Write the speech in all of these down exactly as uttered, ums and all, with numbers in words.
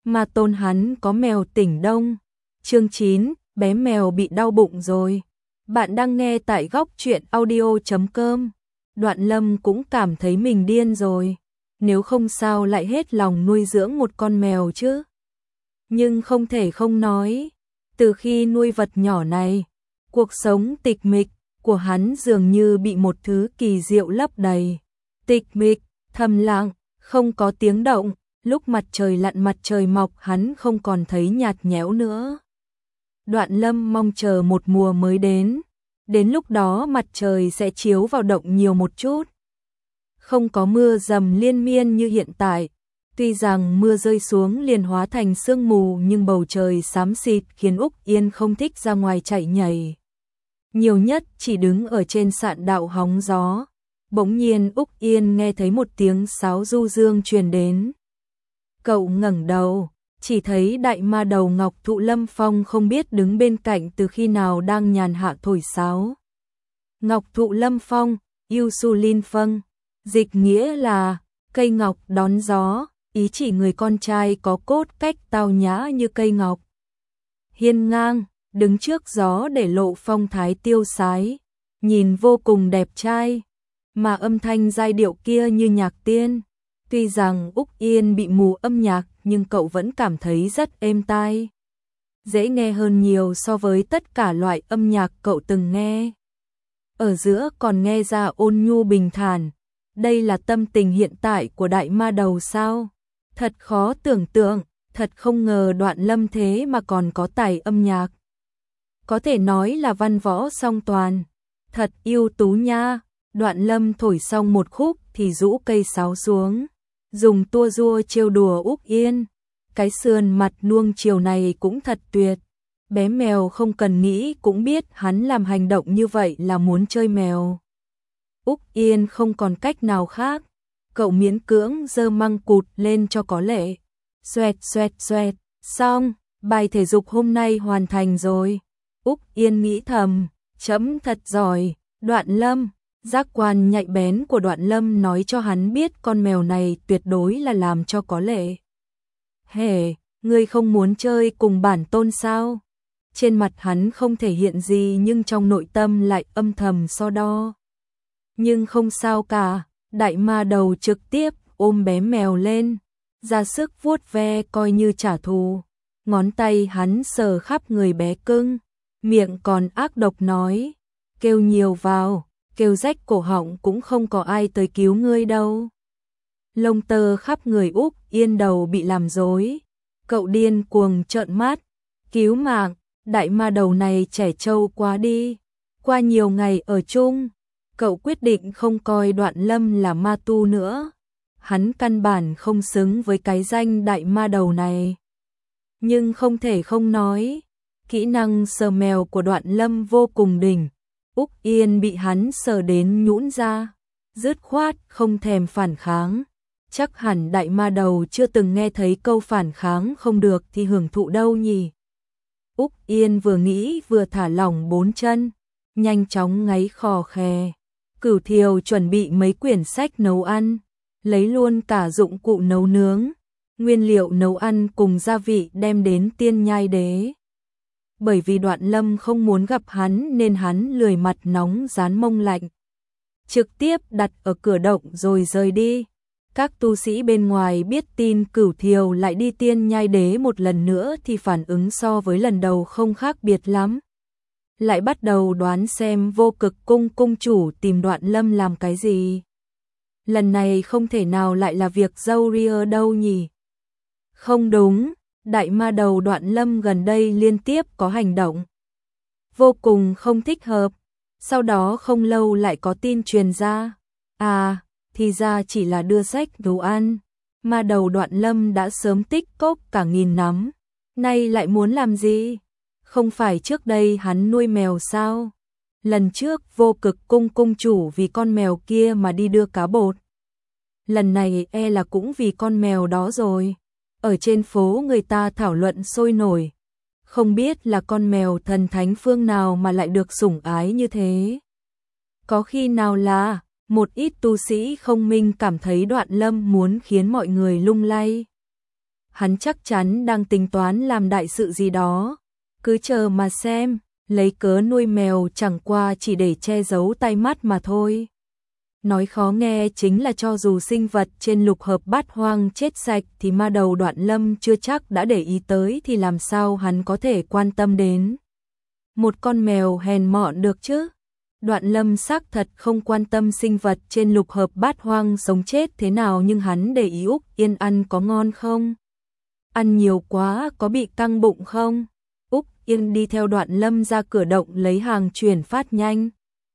mà tôn hắn có mèo tỉnh đông. Chương chín, bé mèo bị đau bụng rồi. Bạn đang nghe tại góc truyện audio chấm com. Đoạn Lâm cũng cảm thấy mình điên rồi. Nếu không sao lại hết lòng nuôi dưỡng một con mèo chứ. Nhưng không thể không nói, từ khi nuôi vật nhỏ này, cuộc sống tịch mịch của hắn dường như bị một thứ kỳ diệu lấp đầy. Tịch mịch, thầm lặng, không có tiếng động, lúc mặt trời lặn mặt trời mọc hắn không còn thấy nhạt nhẽo nữa. Đoạn Lâm mong chờ một mùa mới đến, đến lúc đó mặt trời sẽ chiếu vào động nhiều một chút. Không có mưa dầm liên miên như hiện tại, tuy rằng mưa rơi xuống liền hóa thành sương mù nhưng bầu trời xám xịt khiến Úc Yên không thích ra ngoài chạy nhảy. Nhiều nhất chỉ đứng ở trên sạn đạo hóng gió. Bỗng nhiên Úc Yên nghe thấy một tiếng sáo du dương truyền đến. Cậu ngẩng đầu, chỉ thấy đại ma đầu Ngọc Thụ Lâm Phong không biết đứng bên cạnh từ khi nào đang nhàn hạ thổi sáo. Ngọc Thụ Lâm Phong, Yêu Su Linh Phân, dịch nghĩa là cây ngọc đón gió, ý chỉ người con trai có cốt cách tao nhã như cây ngọc. Hiên ngang, đứng trước gió để lộ phong thái tiêu sái, nhìn vô cùng đẹp trai, mà âm thanh giai điệu kia như nhạc tiên. Tuy rằng Úc Yên bị mù âm nhạc nhưng cậu vẫn cảm thấy rất êm tai. Dễ nghe hơn nhiều so với tất cả loại âm nhạc cậu từng nghe. Ở giữa còn nghe ra ôn nhu bình thản. Đây là tâm tình hiện tại của đại ma đầu sao? Thật khó tưởng tượng, thật không ngờ Đoạn Lâm thế mà còn có tài âm nhạc. Có thể nói là văn võ song toàn. Thật ưu tú nha. Đoạn Lâm thổi xong một khúc thì rũ cây sáo xuống, dùng tua rua trêu đùa Úc Yên. Cái sườn mặt nuông chiều này cũng thật tuyệt. Bé mèo không cần nghĩ cũng biết hắn làm hành động như vậy là muốn chơi mèo. Úc Yên không còn cách nào khác, cậu miễn cưỡng giơ măng cụt lên cho có lệ. Xoẹt xoẹt xoẹt, xong, bài thể dục hôm nay hoàn thành rồi. Úc Yên nghĩ thầm, chấm thật giỏi. Đoạn Lâm, giác quan nhạy bén của Đoạn Lâm nói cho hắn biết con mèo này tuyệt đối là làm cho có lệ. Hề, ngươi không muốn chơi cùng bản tôn sao? Trên mặt hắn không thể hiện gì nhưng trong nội tâm lại âm thầm so đo. Nhưng không sao cả, đại ma đầu trực tiếp ôm bé mèo lên, ra sức vuốt ve coi như trả thù. Ngón tay hắn sờ khắp người bé cưng, miệng còn ác độc nói, kêu nhiều vào, kêu rách cổ họng cũng không có ai tới cứu ngươi đâu. Lông tơ khắp người Úc Yên đầu bị làm rối, cậu điên cuồng trợn mắt, cứu mạng, đại ma đầu này trẻ trâu quá đi. Qua nhiều ngày ở chung, cậu quyết định không coi Đoạn Lâm là ma tu nữa. Hắn căn bản không xứng với cái danh đại ma đầu này. Nhưng không thể không nói, kỹ năng sờ mèo của Đoạn Lâm vô cùng đỉnh. Úc Yên bị hắn sờ đến nhũn ra, dứt khoát không thèm phản kháng. Chắc hẳn đại ma đầu chưa từng nghe thấy câu phản kháng không được thì hưởng thụ đâu nhỉ. Úc Yên vừa nghĩ vừa thả lỏng bốn chân, nhanh chóng ngáy khò khè. Cửu Thiều chuẩn bị mấy quyển sách nấu ăn, lấy luôn cả dụng cụ nấu nướng, nguyên liệu nấu ăn cùng gia vị đem đến Tiên Nhai Đế. Bởi vì Đoạn Lâm không muốn gặp hắn nên hắn lười mặt nóng dán mông lạnh, trực tiếp đặt ở cửa động rồi rời đi. Các tu sĩ bên ngoài biết tin Cửu Thiều lại đi Tiên Nhai Đế một lần nữa thì phản ứng so với lần đầu không khác biệt lắm. Lại bắt đầu đoán xem Vô Cực cung cung chủ tìm Đoạn Lâm làm cái gì. Lần này không thể nào lại là việc dâu ria đâu nhỉ. Không đúng, đại ma đầu Đoạn Lâm gần đây liên tiếp có hành động vô cùng không thích hợp. Sau đó không lâu lại có tin truyền ra. À, thì ra chỉ là đưa sách đồ ăn. Ma đầu Đoạn Lâm đã sớm tích cóp cả nghìn nắm. Nay lại muốn làm gì? Không phải trước đây hắn nuôi mèo sao? Lần trước Vô Cực cung cung chủ vì con mèo kia mà đi đưa cá bột. Lần này e là cũng vì con mèo đó rồi. Ở trên phố người ta thảo luận sôi nổi. Không biết là con mèo thần thánh phương nào mà lại được sủng ái như thế. Có khi nào là một ít tu sĩ không minh cảm thấy Đoạn Lâm muốn khiến mọi người lung lay. hắn chắc chắn đang tính toán làm đại sự gì đó. Cứ chờ mà xem, lấy cớ nuôi mèo chẳng qua chỉ để che giấu tai mắt mà thôi. Nói khó nghe chính là cho dù sinh vật trên lục hợp bát hoang chết sạch thì ma đầu Đoạn Lâm chưa chắc đã để ý tới thì làm sao hắn có thể quan tâm đến một con mèo hèn mọn được chứ. Đoạn Lâm xác thật không quan tâm sinh vật trên lục hợp bát hoang sống chết thế nào, nhưng hắn để ý Úc Yên ăn có ngon không? Ăn nhiều quá có bị căng bụng không? Úc Yên đi theo Đoạn Lâm ra cửa động lấy hàng chuyển phát nhanh.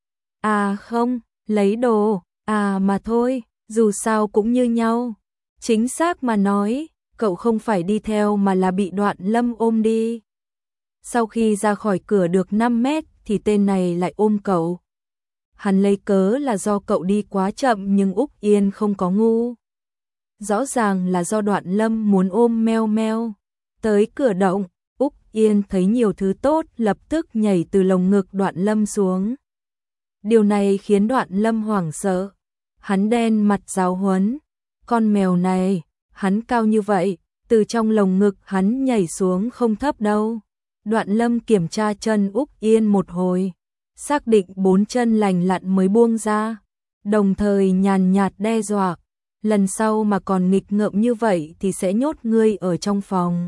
À không, lấy đồ, à mà thôi, dù sao cũng như nhau. Chính xác mà nói, cậu không phải đi theo mà là bị Đoạn Lâm ôm đi. Sau khi ra khỏi cửa được năm mét thì tên này lại ôm cậu. Hắn lấy cớ là do cậu đi quá chậm, nhưng Úc Yên không có ngu. Rõ ràng là do Đoạn Lâm muốn ôm meo meo. Tới cửa động, Úc Yên thấy nhiều thứ tốt, lập tức nhảy từ lồng ngực Đoạn Lâm xuống. Điều này khiến Đoạn Lâm hoảng sợ. Hắn đen mặt giáo huấn. Con mèo này, hắn cao như vậy, từ trong lồng ngực hắn nhảy xuống không thấp đâu. Đoạn Lâm kiểm tra chân Úc Yên một hồi, xác định bốn chân lành lặn mới buông ra, đồng thời nhàn nhạt đe dọa, lần sau mà còn nghịch ngợm như vậy thì sẽ nhốt ngươi ở trong phòng.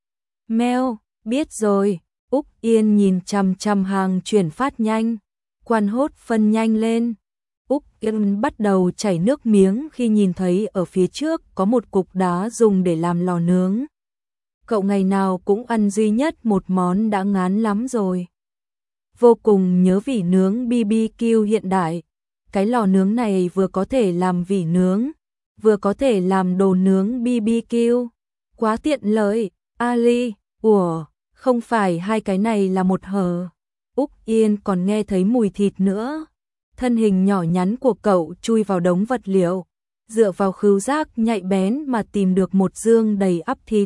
Meo, biết rồi. Úc Yên nhìn chằm chằm hàng chuyển phát nhanh, quan hốt phân nhanh lên. Úc Yên bắt đầu chảy nước miếng khi nhìn thấy ở phía trước có một cục đá dùng để làm lò nướng. Cậu ngày nào cũng ăn duy nhất một món đã ngán lắm rồi. Vô cùng nhớ vỉ nướng bê bê kiu hiện đại. Cái lò nướng này vừa có thể làm vỉ nướng, vừa có thể làm đồ nướng bê bê kiu. Quá tiện lợi. Ali, ủa, không phải hai cái này là một hờ. Úc Yên còn nghe thấy mùi thịt nữa. Thân hình nhỏ nhắn của cậu chui vào đống vật liệu, dựa vào khứu giác nhạy bén mà tìm được một dương đầy ắp thịt.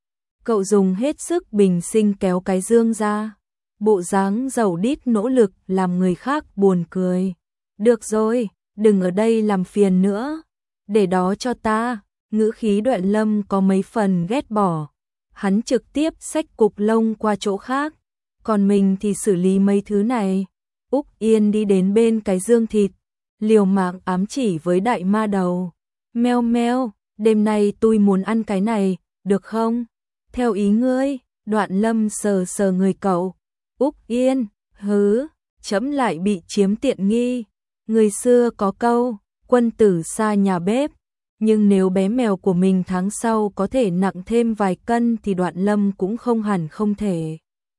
Cậu dùng hết sức bình sinh kéo cái dương ra, bộ dáng giàu đít nỗ lực làm người khác buồn cười. Được rồi, đừng ở đây làm phiền nữa, để đó cho ta. Ngữ khí Đoạn Lâm có mấy phần ghét bỏ. Hắn trực tiếp xách cục lông qua chỗ khác, còn mình thì xử lý mấy thứ này. Úc Yên đi đến bên cái dương thịt, liều mạng ám chỉ với đại ma đầu. Meo meo, đêm nay tôi muốn ăn cái này, được không? Theo ý ngươi. Đoạn Lâm sờ sờ người cậu. Úc Yên, hứ, chấm lại bị chiếm tiện nghi. Người xưa có câu, quân tử xa nhà bếp. Nhưng nếu bé mèo của mình tháng sau có thể nặng thêm vài cân thì Đoạn Lâm cũng không hẳn không thể.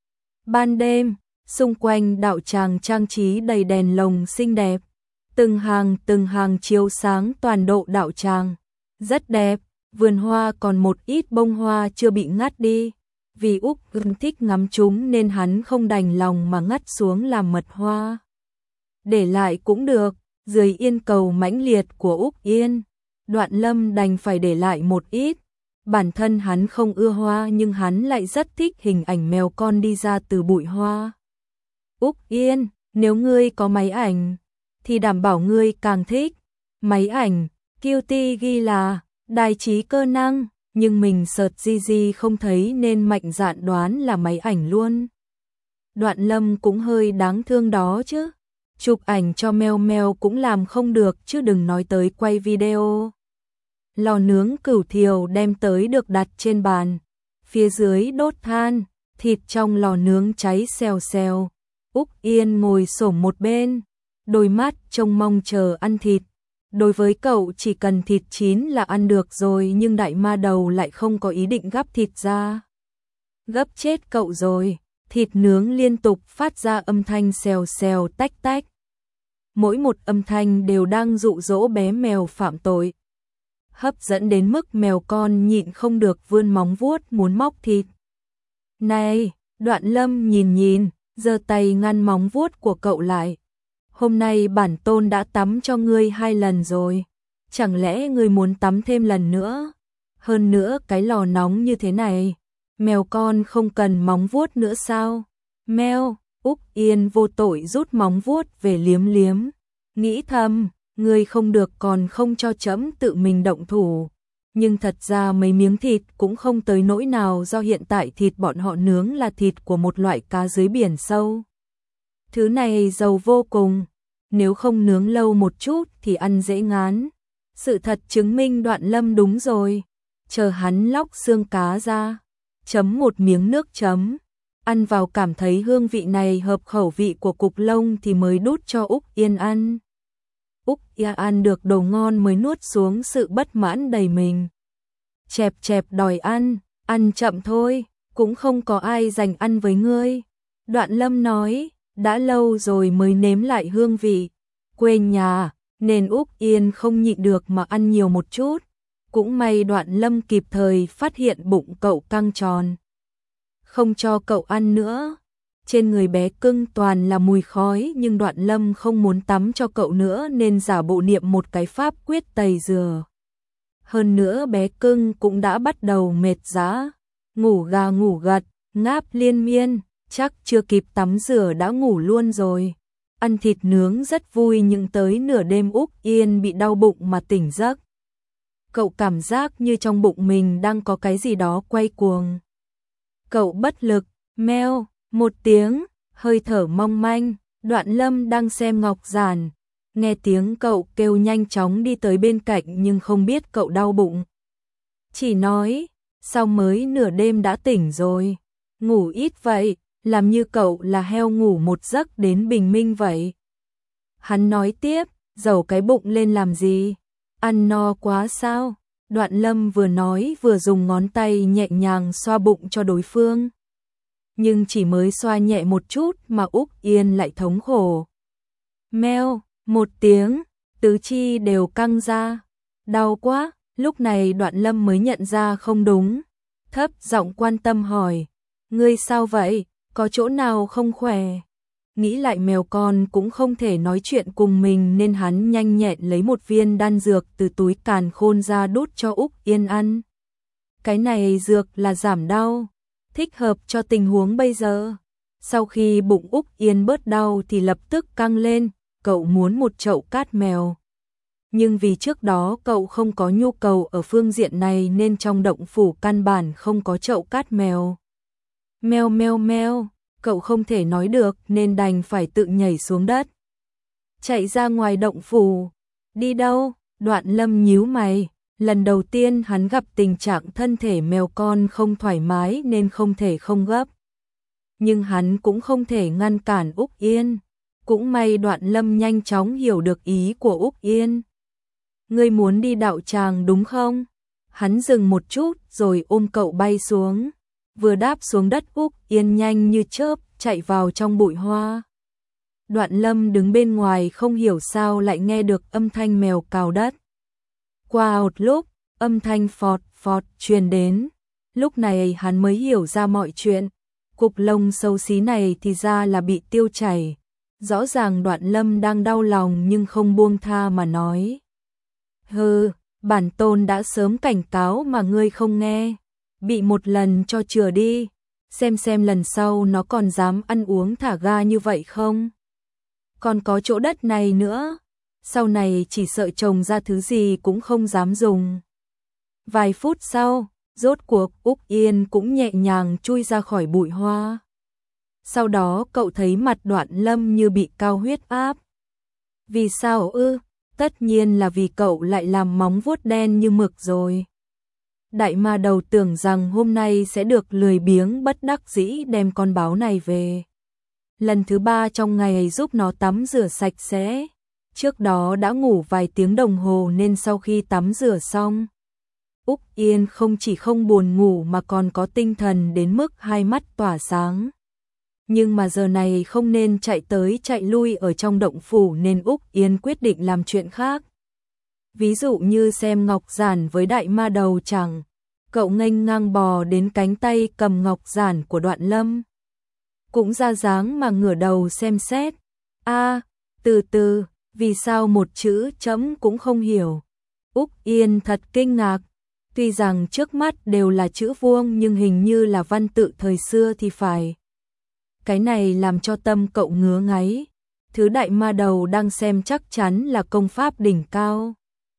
Ban đêm, xung quanh đạo tràng trang trí đầy đèn lồng xinh đẹp. Từng hàng từng hàng chiếu sáng toàn bộ đạo tràng. Rất đẹp, vườn hoa còn một ít bông hoa chưa bị ngắt đi. Vì Úc Yên thích ngắm chúng nên hắn không đành lòng mà ngắt xuống làm mật hoa. Để lại cũng được, dưới yên cầu mãnh liệt của Úc Yên. Đoạn Lâm đành phải để lại một ít. Bản thân hắn không ưa hoa nhưng hắn lại rất thích hình ảnh mèo con đi ra từ bụi hoa. Úc Yên, nếu ngươi có máy ảnh, thì đảm bảo ngươi càng thích. Máy ảnh, quy tê ghi là đài trí cơ năng, nhưng mình search gi gi không thấy nên mạnh dạn đoán là máy ảnh luôn. Đoạn Lâm cũng hơi đáng thương đó chứ. Chụp ảnh cho meo meo cũng làm không được chứ đừng nói tới quay video. Lò nướng cửu thiều đem tới được đặt trên bàn. Phía dưới đốt than, thịt trong lò nướng cháy xèo xèo. Úc Yên ngồi xổm một bên, đôi mắt trông mong chờ ăn thịt. Đối với cậu chỉ cần thịt chín là ăn được rồi, nhưng đại ma đầu lại không có ý định gắp thịt ra. Gấp chết cậu rồi. Thịt nướng liên tục phát ra âm thanh xèo xèo tách tách. Mỗi một âm thanh đều đang dụ dỗ bé mèo phạm tội. Hấp dẫn đến mức mèo con nhịn không được vươn móng vuốt muốn móc thịt. Này, Đoạn Lâm nhìn nhìn, giơ tay ngăn móng vuốt của cậu lại. Hôm nay bản tôn đã tắm cho ngươi hai lần rồi. Chẳng lẽ ngươi muốn tắm thêm lần nữa? Hơn nữa cái lò nóng như thế này, mèo con không cần móng vuốt nữa sao? Meo, Úc Yên vô tội rút móng vuốt về liếm liếm. Nghĩ thầm, ngươi không được còn không cho chấm tự mình động thủ. Nhưng thật ra mấy miếng thịt cũng không tới nỗi nào, do hiện tại thịt bọn họ nướng là thịt của một loại cá dưới biển sâu. Thứ này dầu vô cùng, nếu không nướng lâu một chút thì ăn dễ ngán. Sự thật chứng minh Đoạn Lâm đúng rồi. Chờ hắn lóc xương cá ra, chấm một miếng nước chấm, ăn vào cảm thấy hương vị này hợp khẩu vị của Cục Lông thì mới đút cho Úc Yên ăn. Úc Yên ăn được đồ ngon mới nuốt xuống sự bất mãn đầy mình. Chẹp chẹp đòi ăn, ăn chậm thôi, cũng không có ai dành ăn với ngươi. Đoạn Lâm nói, đã lâu rồi mới nếm lại hương vị quê nhà, nên Úc Yên không nhịn được mà ăn nhiều một chút. Cũng may Đoạn Lâm kịp thời phát hiện bụng cậu căng tròn, không cho cậu ăn nữa. Trên người bé cưng toàn là mùi khói, nhưng Đoạn Lâm không muốn tắm cho cậu nữa nên giả bộ niệm một cái pháp quyết tẩy rửa. Hơn nữa bé cưng cũng đã bắt đầu mệt rã, ngủ gà ngủ gật, ngáp liên miên, chắc chưa kịp tắm rửa đã ngủ luôn rồi. Ăn thịt nướng rất vui, nhưng tới nửa đêm Úc Yên bị đau bụng mà tỉnh giấc. Cậu cảm giác như trong bụng mình đang có cái gì đó quay cuồng. Cậu bất lực, meo một tiếng, hơi thở mong manh. Đoạn Lâm đang xem ngọc giản, nghe tiếng cậu kêu nhanh chóng đi tới bên cạnh, nhưng không biết cậu đau bụng. Chỉ nói, sao mới nửa đêm đã tỉnh rồi, ngủ ít vậy, làm như cậu là heo ngủ một giấc đến bình minh vậy. Hắn nói tiếp, dầu cái bụng lên làm gì, ăn no quá sao? Đoạn Lâm vừa nói vừa dùng ngón tay nhẹ nhàng xoa bụng cho đối phương. Nhưng chỉ mới xoa nhẹ một chút mà Úc Yên lại thống khổ. Meo, một tiếng, tứ chi đều căng ra. Đau quá, lúc này Đoạn Lâm mới nhận ra không đúng. Thấp giọng quan tâm hỏi, ngươi sao vậy, có chỗ nào không khỏe? Nghĩ lại mèo con cũng không thể nói chuyện cùng mình nên hắn nhanh nhẹn lấy một viên đan dược từ túi càn khôn ra đút cho Úc Yên ăn. Cái này dược là giảm đau, thích hợp cho tình huống bây giờ. Sau khi bụng Úc Yên bớt đau thì lập tức căng lên, cậu muốn một chậu cát mèo. Nhưng vì trước đó cậu không có nhu cầu ở phương diện này nên trong động phủ căn bản không có chậu cát mèo. Meo meo meo, cậu không thể nói được nên đành phải tự nhảy xuống đất. Chạy ra ngoài động phủ. Đi đâu? Đoạn Lâm nhíu mày. Lần đầu tiên hắn gặp tình trạng thân thể mèo con không thoải mái nên không thể không gấp. Nhưng hắn cũng không thể ngăn cản Úc Yên. Cũng may Đoạn Lâm nhanh chóng hiểu được ý của Úc Yên. Ngươi muốn đi đạo tràng đúng không? Hắn dừng một chút rồi ôm cậu bay xuống. Vừa đáp xuống đất Úc Yên nhanh như chớp chạy vào trong bụi hoa. Đoạn Lâm đứng bên ngoài không hiểu sao lại nghe được âm thanh mèo cào đất. Qua một lúc, âm thanh phọt phọt truyền đến. Lúc này hắn mới hiểu ra mọi chuyện. Cục lông xấu xí này thì ra là bị tiêu chảy. Rõ ràng Đoạn Lâm đang đau lòng nhưng không buông tha mà nói. Hừ, bản tôn đã sớm cảnh cáo mà ngươi không nghe. Bị một lần cho chừa đi, xem xem lần sau nó còn dám ăn uống thả ga như vậy không. Còn có chỗ đất này nữa, sau này chỉ sợ trồng ra thứ gì cũng không dám dùng. Vài phút sau, rốt cuộc Úc Yên cũng nhẹ nhàng chui ra khỏi bụi hoa. Sau đó cậu thấy mặt Đoạn Lâm như bị cao huyết áp. Vì sao ư? Tất nhiên là vì cậu lại làm móng vuốt đen như mực rồi. Đại ma đầu tưởng rằng hôm nay sẽ được lười biếng bất đắc dĩ đem con báo này về. Lần thứ ba trong ngày giúp nó tắm rửa sạch sẽ. Trước đó đã ngủ vài tiếng đồng hồ nên sau khi tắm rửa xong, Úc Yên không chỉ không buồn ngủ mà còn có tinh thần đến mức hai mắt tỏa sáng. Nhưng mà giờ này không nên chạy tới chạy lui ở trong động phủ nên Úc Yên quyết định làm chuyện khác. Ví dụ như xem ngọc giản với đại ma đầu chẳng. Cậu nghênh ngang bò đến cánh tay cầm ngọc giản của Đoạn Lâm. Cũng ra dáng mà ngửa đầu xem xét. A, từ từ, vì sao một chữ chấm cũng không hiểu. Úc Yên thật kinh ngạc. Tuy rằng trước mắt đều là chữ vuông nhưng hình như là văn tự thời xưa thì phải. Cái này làm cho tâm cậu ngứa ngáy. Thứ đại ma đầu đang xem chắc chắn là công pháp đỉnh cao.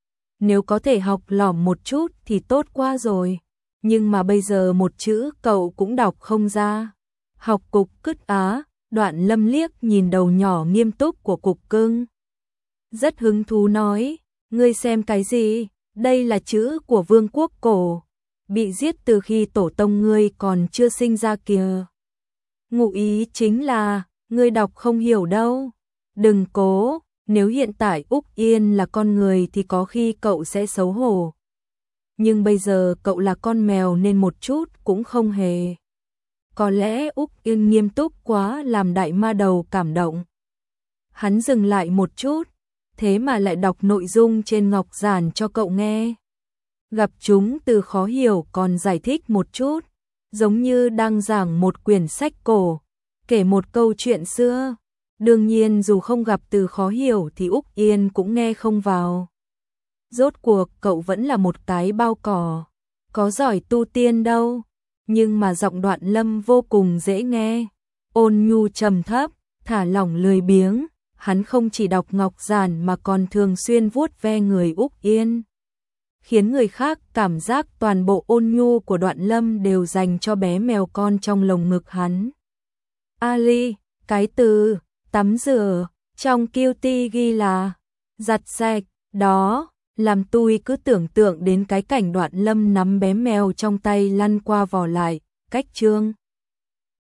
nếu có thể học lỏm một chút thì tốt quá rồi. Nhưng mà bây giờ một chữ cậu cũng đọc không ra. Học Cục Cứt Á, Đoạn Lâm liếc nhìn đầu nhỏ nghiêm túc của Cục Cưng. Rất hứng thú nói, ngươi xem cái gì, đây là chữ của vương quốc cổ, bị giết từ khi tổ tông ngươi còn chưa sinh ra kìa. Ngụ ý chính là, ngươi đọc không hiểu đâu. Đừng cố, nếu hiện tại Úc Yên là con người thì có khi cậu sẽ xấu hổ. Nhưng bây giờ cậu là con mèo nên một chút cũng không hề. Có lẽ Úc Yên nghiêm túc quá làm đại ma đầu cảm động. Hắn dừng lại một chút, thế mà lại đọc nội dung trên ngọc giản cho cậu nghe. Gặp chúng từ khó hiểu còn giải thích một chút, giống như đang giảng một quyển sách cổ, kể một câu chuyện xưa. Đương nhiên dù không gặp từ khó hiểu thì Úc Yên cũng nghe không vào. Rốt cuộc cậu vẫn là một cái bao cỏ, có giỏi tu tiên đâu. Nhưng mà giọng Đoạn Lâm vô cùng dễ nghe, ôn nhu trầm thấp, thả lỏng lười biếng. Hắn không chỉ đọc ngọc giản mà còn thường xuyên vuốt ve người Úc Yên, khiến người khác cảm giác toàn bộ ôn nhu của Đoạn Lâm đều dành cho bé mèo con trong lồng ngực hắn. Ali, cái từ tắm rửa trong Cutie ghi là giặt sạch, đó làm tôi cứ tưởng tượng đến cái cảnh Đoạn Lâm nắm bé mèo trong tay lăn qua vò lại, cách chương